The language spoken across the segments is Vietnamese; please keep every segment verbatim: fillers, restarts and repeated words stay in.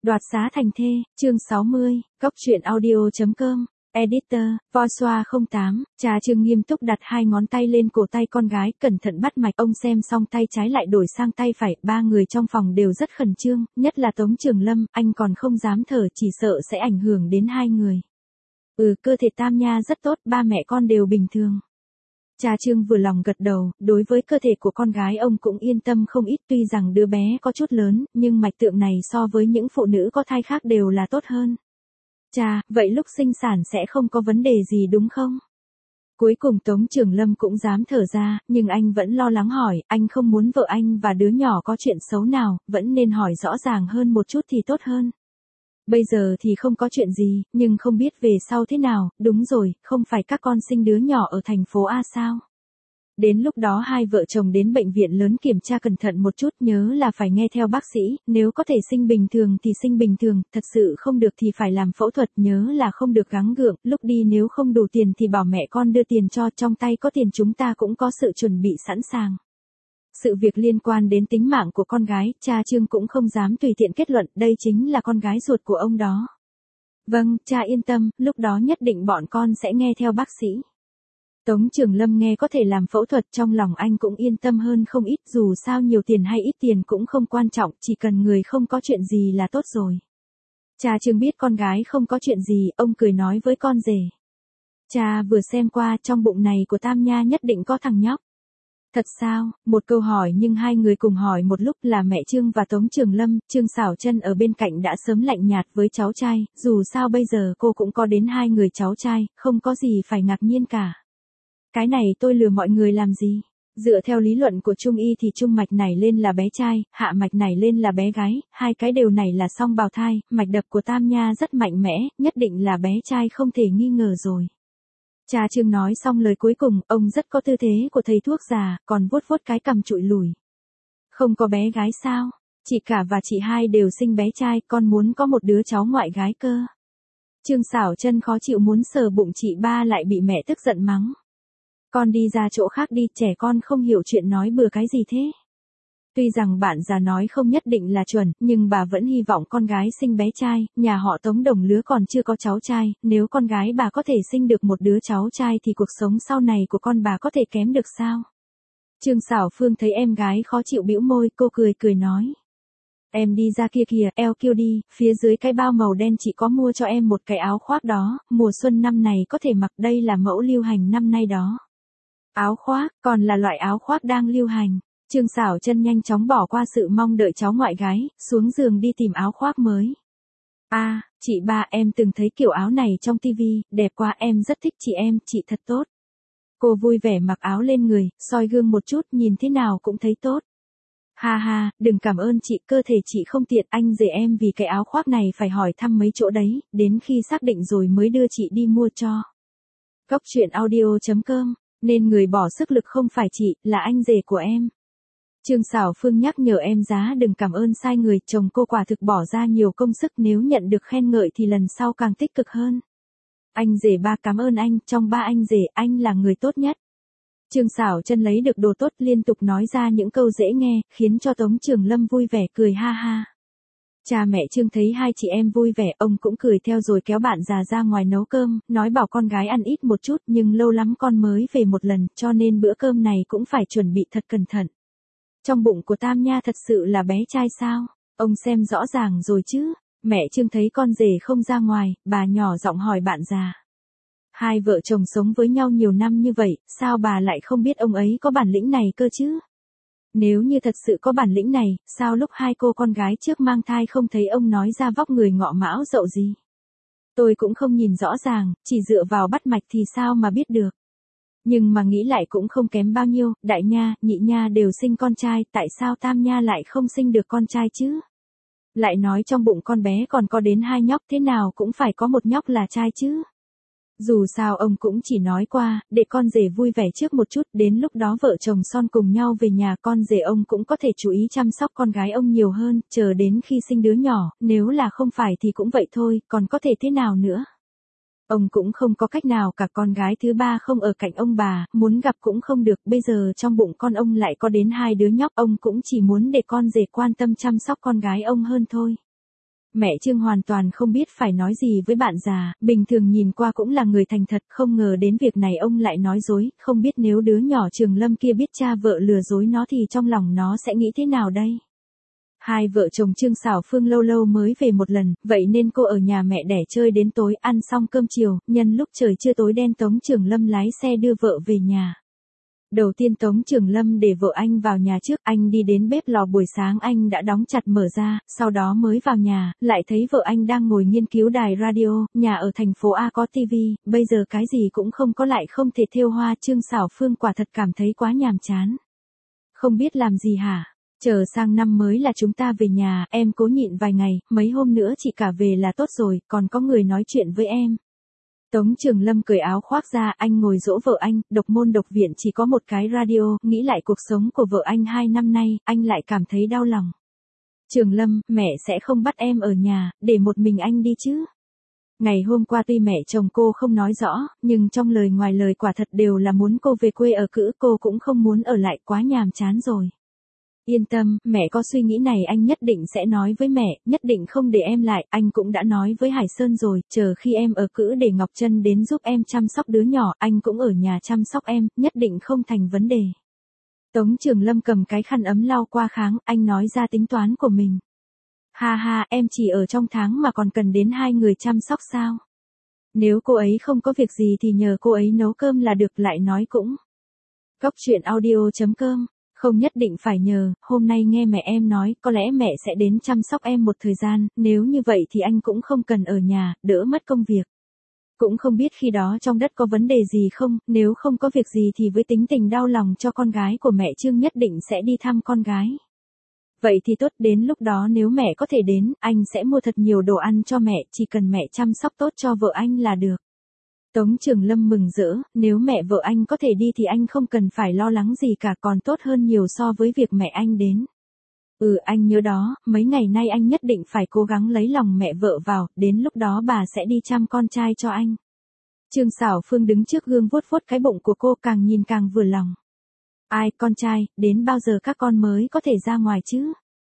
Đoạt xá thành thê, chương sáu mươi, Cốc truyện audio.com, Editor, Voiceover không tám, cha Trương nghiêm túc đặt hai ngón tay lên cổ tay con gái, cẩn thận bắt mạch, ông xem xong tay trái lại đổi sang tay phải, ba người trong phòng đều rất khẩn trương, nhất là Tống Trường Lâm, anh còn không dám thở, chỉ sợ sẽ ảnh hưởng đến hai người. Ừ, cơ thể Tam Nha rất tốt, ba mẹ con đều bình thường. Cha Trương vừa lòng gật đầu, đối với cơ thể của con gái ông cũng yên tâm không ít, tuy rằng đứa bé có chút lớn, nhưng mạch tượng này so với những phụ nữ có thai khác đều là tốt hơn. Cha, vậy lúc sinh sản sẽ không có vấn đề gì đúng không? Cuối cùng Tống Trường Lâm cũng dám thở ra, nhưng anh vẫn lo lắng hỏi, anh không muốn vợ anh và đứa nhỏ có chuyện xấu nào, vẫn nên hỏi rõ ràng hơn một chút thì tốt hơn. Bây giờ thì không có chuyện gì, nhưng không biết về sau thế nào, đúng rồi, không phải các con sinh đứa nhỏ ở thành phố A sao? Đến lúc đó hai vợ chồng đến bệnh viện lớn kiểm tra cẩn thận một chút, nhớ là phải nghe theo bác sĩ, nếu có thể sinh bình thường thì sinh bình thường, thật sự không được thì phải làm phẫu thuật, nhớ là không được gắng gượng, lúc đi nếu không đủ tiền thì bảo mẹ con đưa tiền cho, trong tay có tiền chúng ta cũng có sự chuẩn bị sẵn sàng. Sự việc liên quan đến tính mạng của con gái, cha Trương cũng không dám tùy tiện kết luận, đây chính là con gái ruột của ông đó. Vâng, cha yên tâm, lúc đó nhất định bọn con sẽ nghe theo bác sĩ. Tống Trường Lâm nghe có thể làm phẫu thuật, trong lòng anh cũng yên tâm hơn không ít, dù sao nhiều tiền hay ít tiền cũng không quan trọng, chỉ cần người không có chuyện gì là tốt rồi. Cha Trương biết con gái không có chuyện gì, ông cười nói với con rể. Cha vừa xem qua, trong bụng này của Tam Nha nhất định có thằng nhóc. Thật sao? Một câu hỏi nhưng hai người cùng hỏi một lúc, là mẹ Trương và Tống Trường Lâm. Trương Sảo Chân ở bên cạnh đã sớm lạnh nhạt với cháu trai, dù sao bây giờ cô cũng có đến hai người cháu trai, không có gì phải ngạc nhiên cả. Cái này tôi lừa mọi người làm gì? Dựa theo lý luận của Trung y thì trung mạch nảy lên là bé trai, hạ mạch nảy lên là bé gái, hai cái đều nảy là song bào thai, mạch đập của Tam Nha rất mạnh mẽ, nhất định là bé trai không thể nghi ngờ rồi. Cha Trương nói xong lời cuối cùng, ông rất có tư thế của thầy thuốc già, còn vuốt vuốt cái cằm trụi lùi. Không có bé gái sao? Chị cả và chị hai đều sinh bé trai, con muốn có một đứa cháu ngoại gái cơ. Trương Sảo Chân khó chịu muốn sờ bụng chị ba lại bị mẹ tức giận mắng. Con đi ra chỗ khác đi, trẻ con không hiểu chuyện nói bừa cái gì thế. Tuy rằng bạn già nói không nhất định là chuẩn, nhưng bà vẫn hy vọng con gái sinh bé trai, nhà họ Tống đồng lứa còn chưa có cháu trai, nếu con gái bà có thể sinh được một đứa cháu trai thì cuộc sống sau này của con bà có thể kém được sao? Trương Sảo Phương thấy em gái khó chịu bĩu môi, cô cười cười nói. Em đi ra kia kìa, eo kêu đi, phía dưới cái bao màu đen chị có mua cho em một cái áo khoác đó, mùa xuân năm này có thể mặc, đây là mẫu lưu hành năm nay đó. Áo khoác, còn là loại áo khoác đang lưu hành. Trương Sảo Chân nhanh chóng bỏ qua sự mong đợi cháu ngoại gái, xuống giường đi tìm áo khoác mới. A, à, chị ba, em từng thấy kiểu áo này trong tivi, đẹp quá, em rất thích chị em, chị thật tốt. Cô vui vẻ mặc áo lên người, soi gương một chút, nhìn thế nào cũng thấy tốt. Ha ha, đừng cảm ơn chị, cơ thể chị không tiện, anh rể em vì cái áo khoác này phải hỏi thăm mấy chỗ đấy, đến khi xác định rồi mới đưa chị đi mua cho. Cốc truyện audio.com, nên người bỏ sức lực không phải chị, là anh rể của em. Trương Sảo Phương nhắc nhở em giá đừng cảm ơn sai người, chồng cô quả thực bỏ ra nhiều công sức, nếu nhận được khen ngợi thì lần sau càng tích cực hơn. Anh rể ba cảm ơn anh, trong ba anh rể, anh là người tốt nhất. Trương Sảo Chân lấy được đồ tốt liên tục nói ra những câu dễ nghe, khiến cho Tống Trường Lâm vui vẻ cười ha ha. Cha mẹ Trương thấy hai chị em vui vẻ, ông cũng cười theo rồi kéo bạn già ra ngoài nấu cơm, nói bảo con gái ăn ít một chút nhưng lâu lắm con mới về một lần, cho nên bữa cơm này cũng phải chuẩn bị thật cẩn thận. Trong bụng của Tam Nha thật sự là bé trai sao? Ông xem rõ ràng rồi chứ? Mẹ Trương thấy con rể không ra ngoài, bà nhỏ giọng hỏi bạn già. Hai vợ chồng sống với nhau nhiều năm như vậy, sao bà lại không biết ông ấy có bản lĩnh này cơ chứ? Nếu như thật sự có bản lĩnh này, sao lúc hai cô con gái trước mang thai không thấy ông nói ra vóc người ngọ mão dậu gì? Tôi cũng không nhìn rõ ràng, chỉ dựa vào bắt mạch thì sao mà biết được. Nhưng mà nghĩ lại cũng không kém bao nhiêu, đại nha, nhị nha đều sinh con trai, tại sao Tam Nha lại không sinh được con trai chứ? Lại nói trong bụng con bé còn có đến hai nhóc, thế nào cũng phải có một nhóc là trai chứ? Dù sao ông cũng chỉ nói qua, để con rể vui vẻ trước một chút, đến lúc đó vợ chồng son cùng nhau về nhà, con rể ông cũng có thể chú ý chăm sóc con gái ông nhiều hơn, chờ đến khi sinh đứa nhỏ, nếu là không phải thì cũng vậy thôi, còn có thể thế nào nữa. Ông cũng không có cách nào, cả con gái thứ ba không ở cạnh ông bà, muốn gặp cũng không được, bây giờ trong bụng con ông lại có đến hai đứa nhóc, ông cũng chỉ muốn để con rể quan tâm chăm sóc con gái ông hơn thôi. Mẹ Trương hoàn toàn không biết phải nói gì với bạn già, bình thường nhìn qua cũng là người thành thật, không ngờ đến việc này ông lại nói dối, không biết nếu đứa nhỏ Trường Lâm kia biết cha vợ lừa dối nó thì trong lòng nó sẽ nghĩ thế nào đây? Hai vợ chồng Trương Sảo Phương lâu lâu mới về một lần, vậy nên cô ở nhà mẹ đẻ chơi đến tối, ăn xong cơm chiều, nhân lúc trời chưa tối đen Tống Trường Lâm lái xe đưa vợ về nhà. Đầu tiên Tống Trường Lâm để vợ anh vào nhà trước, anh đi đến bếp lò buổi sáng anh đã đóng chặt mở ra, sau đó mới vào nhà, lại thấy vợ anh đang ngồi nghiên cứu đài radio, nhà ở thành phố A có tivi, bây giờ cái gì cũng không có lại không thể thêu hoa. Trương Sảo Phương quả thật cảm thấy quá nhàm chán. Không biết làm gì hả? Chờ sang năm mới là chúng ta về nhà, em cố nhịn vài ngày, mấy hôm nữa chị cả về là tốt rồi, còn có người nói chuyện với em. Tống Trường Lâm cởi áo khoác ra, anh ngồi dỗ vợ anh, độc môn độc viện chỉ có một cái radio, nghĩ lại cuộc sống của vợ anh hai năm nay, anh lại cảm thấy đau lòng. Trường Lâm, mẹ sẽ không bắt em ở nhà, để một mình anh đi chứ. Ngày hôm qua tuy mẹ chồng cô không nói rõ, nhưng trong lời ngoài lời quả thật đều là muốn cô về quê ở cữ, cô cũng không muốn ở lại, quá nhàm chán rồi. Yên tâm, mẹ có suy nghĩ này anh nhất định sẽ nói với mẹ, nhất định không để em lại, anh cũng đã nói với Hải Sơn rồi, chờ khi em ở cữ để Ngọc Trân đến giúp em chăm sóc đứa nhỏ, anh cũng ở nhà chăm sóc em, nhất định không thành vấn đề. Tống Trường Lâm cầm cái khăn ấm lau qua kháng, anh nói ra tính toán của mình. Ha ha, em chỉ ở trong tháng mà còn cần đến hai người chăm sóc sao? Nếu cô ấy không có việc gì thì nhờ cô ấy nấu cơm là được, lại nói cũng. Cốc truyện audio chấm com. Không nhất định phải nhờ, hôm nay nghe mẹ em nói, có lẽ mẹ sẽ đến chăm sóc em một thời gian, nếu như vậy thì anh cũng không cần ở nhà, đỡ mất công việc. Cũng không biết khi đó trong đất có vấn đề gì không, nếu không có việc gì thì với tính tình đau lòng cho con gái của mẹ Trương nhất định sẽ đi thăm con gái. Vậy thì tốt, đến lúc đó nếu mẹ có thể đến, anh sẽ mua thật nhiều đồ ăn cho mẹ, chỉ cần mẹ chăm sóc tốt cho vợ anh là được. Tống Trường Lâm mừng rỡ, nếu mẹ vợ anh có thể đi thì anh không cần phải lo lắng gì cả, còn tốt hơn nhiều so với việc mẹ anh đến. Ừ, anh nhớ đó, mấy ngày nay anh nhất định phải cố gắng lấy lòng mẹ vợ vào, đến lúc đó bà sẽ đi chăm con trai cho anh. Trương Sảo Phương đứng trước gương vuốt vuốt cái bụng của cô, càng nhìn càng vừa lòng. Ai, con trai, đến bao giờ các con mới có thể ra ngoài chứ?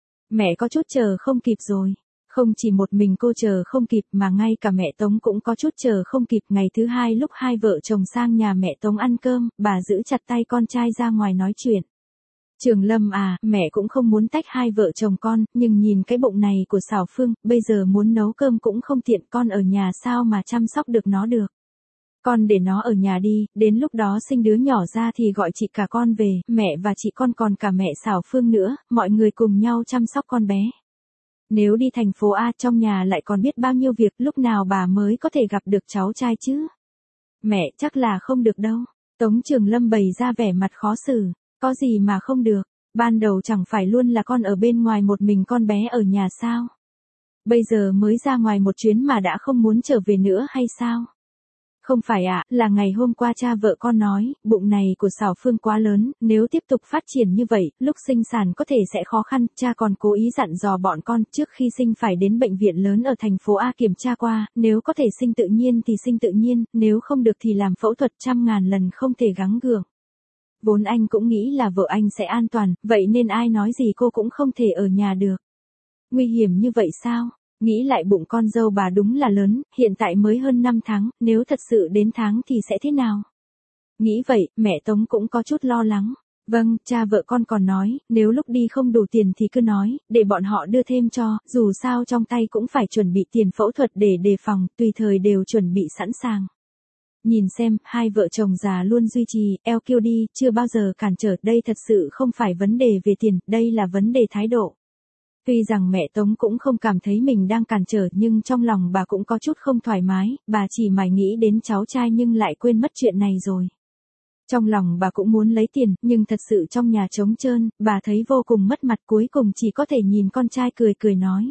Mẹ có chút chờ không kịp rồi. Không chỉ một mình cô chờ không kịp mà ngay cả mẹ Tống cũng có chút chờ không kịp. Ngày thứ hai lúc hai vợ chồng sang nhà mẹ Tống ăn cơm, bà giữ chặt tay con trai ra ngoài nói chuyện. Trường Lâm à, mẹ cũng không muốn tách hai vợ chồng con, nhưng nhìn cái bụng này của Sảo Phương, bây giờ muốn nấu cơm cũng không tiện, con ở nhà sao mà chăm sóc được nó được. Con để nó ở nhà đi, đến lúc đó sinh đứa nhỏ ra thì gọi chị cả con về, mẹ và chị con còn cả mẹ Sảo Phương nữa, mọi người cùng nhau chăm sóc con bé. Nếu đi thành phố A trong nhà lại còn biết bao nhiêu việc, lúc nào bà mới có thể gặp được cháu trai chứ? Mẹ, chắc là không được đâu. Tống Trường Lâm bày ra vẻ mặt khó xử. Có gì mà không được, ban đầu chẳng phải luôn là con ở bên ngoài một mình con bé ở nhà sao? Bây giờ mới ra ngoài một chuyến mà đã không muốn trở về nữa hay sao? Không phải ạ, à, là ngày hôm qua cha vợ con nói, bụng này của Sảo Phương quá lớn, nếu tiếp tục phát triển như vậy, lúc sinh sản có thể sẽ khó khăn, cha còn cố ý dặn dò bọn con trước khi sinh phải đến bệnh viện lớn ở thành phố A kiểm tra qua, nếu có thể sinh tự nhiên thì sinh tự nhiên, nếu không được thì làm phẫu thuật, trăm ngàn lần không thể gắng gượng. Vốn anh cũng nghĩ là vợ anh sẽ an toàn, vậy nên ai nói gì cô cũng không thể ở nhà được. Nguy hiểm như vậy sao? Nghĩ lại bụng con dâu bà đúng là lớn, hiện tại mới hơn năm tháng, nếu thật sự đến tháng thì sẽ thế nào? Nghĩ vậy, mẹ Tống cũng có chút lo lắng. Vâng, cha vợ con còn nói, nếu lúc đi không đủ tiền thì cứ nói, để bọn họ đưa thêm cho, dù sao trong tay cũng phải chuẩn bị tiền phẫu thuật để đề phòng, tùy thời đều chuẩn bị sẵn sàng. Nhìn xem, hai vợ chồng già luôn duy trì, eo kiêu đi, chưa bao giờ cản trở, đây thật sự không phải vấn đề về tiền, đây là vấn đề thái độ. Tuy rằng mẹ Tống cũng không cảm thấy mình đang cản trở nhưng trong lòng bà cũng có chút không thoải mái, bà chỉ mải nghĩ đến cháu trai nhưng lại quên mất chuyện này rồi. Trong lòng bà cũng muốn lấy tiền, nhưng thật sự trong nhà trống trơn, bà thấy vô cùng mất mặt, cuối cùng chỉ có thể nhìn con trai cười cười nói.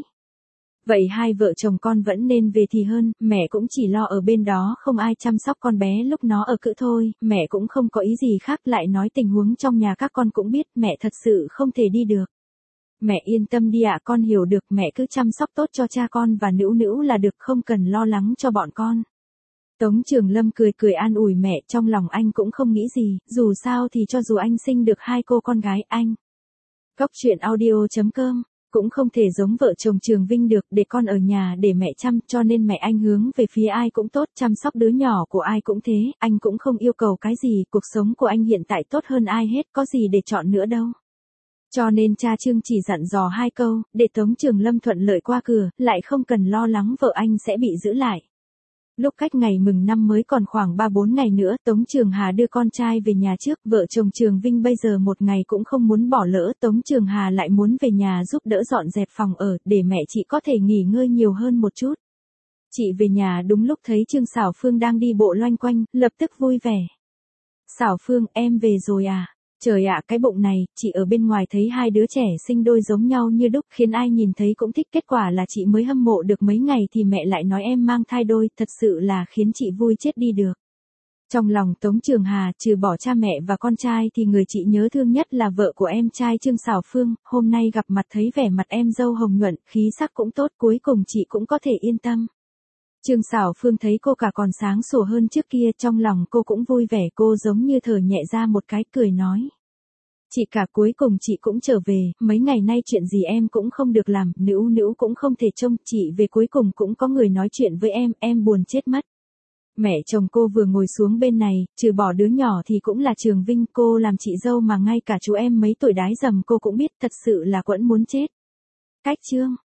Vậy hai vợ chồng con vẫn nên về thì hơn, mẹ cũng chỉ lo ở bên đó không ai chăm sóc con bé lúc nó ở cữ thôi, mẹ cũng không có ý gì khác, lại nói tình huống trong nhà các con cũng biết, mẹ thật sự không thể đi được. Mẹ yên tâm đi ạ, con hiểu được, mẹ cứ chăm sóc tốt cho cha con và Nữu Nữu là được, không cần lo lắng cho bọn con. Tống Trường Lâm cười cười an ủi mẹ, trong lòng anh cũng không nghĩ gì, dù sao thì cho dù anh sinh được hai cô con gái anh. Cốc truyện audio chấm com Cũng không thể giống vợ chồng Trường Vinh được, để con ở nhà để mẹ chăm, cho nên mẹ anh hướng về phía ai cũng tốt, chăm sóc đứa nhỏ của ai cũng thế, anh cũng không yêu cầu cái gì, cuộc sống của anh hiện tại tốt hơn ai hết, có gì để chọn nữa đâu. Cho nên cha Trương chỉ dặn dò hai câu, để Tống Trường Lâm thuận lợi qua cửa, lại không cần lo lắng vợ anh sẽ bị giữ lại. Lúc cách ngày mừng năm mới còn khoảng ba bốn ngày nữa, Tống Trường Hà đưa con trai về nhà trước, vợ chồng Trường Vinh bây giờ một ngày cũng không muốn bỏ lỡ, Tống Trường Hà lại muốn về nhà giúp đỡ dọn dẹp phòng ở, để mẹ chị có thể nghỉ ngơi nhiều hơn một chút. Chị về nhà đúng lúc thấy Trương Xảo Phương đang đi bộ loanh quanh, lập tức vui vẻ. Xảo Phương, em về rồi à? Trời ạ, cái bụng này, chị ở bên ngoài thấy hai đứa trẻ sinh đôi giống nhau như đúc, khiến ai nhìn thấy cũng thích, kết quả là chị mới hâm mộ được mấy ngày thì mẹ lại nói em mang thai đôi, thật sự là khiến chị vui chết đi được. Trong lòng Tống Trường Hà, trừ bỏ cha mẹ và con trai thì người chị nhớ thương nhất là vợ của em trai Trương Xảo Phương, hôm nay gặp mặt thấy vẻ mặt em dâu hồng nhuận, khí sắc cũng tốt, cuối cùng chị cũng có thể yên tâm. Trương Xảo Phương thấy cô cả còn sáng sủa hơn trước kia, trong lòng cô cũng vui vẻ, cô giống như thở nhẹ ra một cái, cười nói. Chị cả, cuối cùng chị cũng trở về, mấy ngày nay chuyện gì em cũng không được làm, Nữu Nữu cũng không thể trông, chị về cuối cùng cũng có người nói chuyện với em, em buồn chết mất. Mẹ chồng cô vừa ngồi xuống bên này, trừ bỏ đứa nhỏ thì cũng là Trường Vinh, cô làm chị dâu mà ngay cả chú em mấy tuổi đái dầm cô cũng biết, thật sự là quẫn muốn chết. Cách chương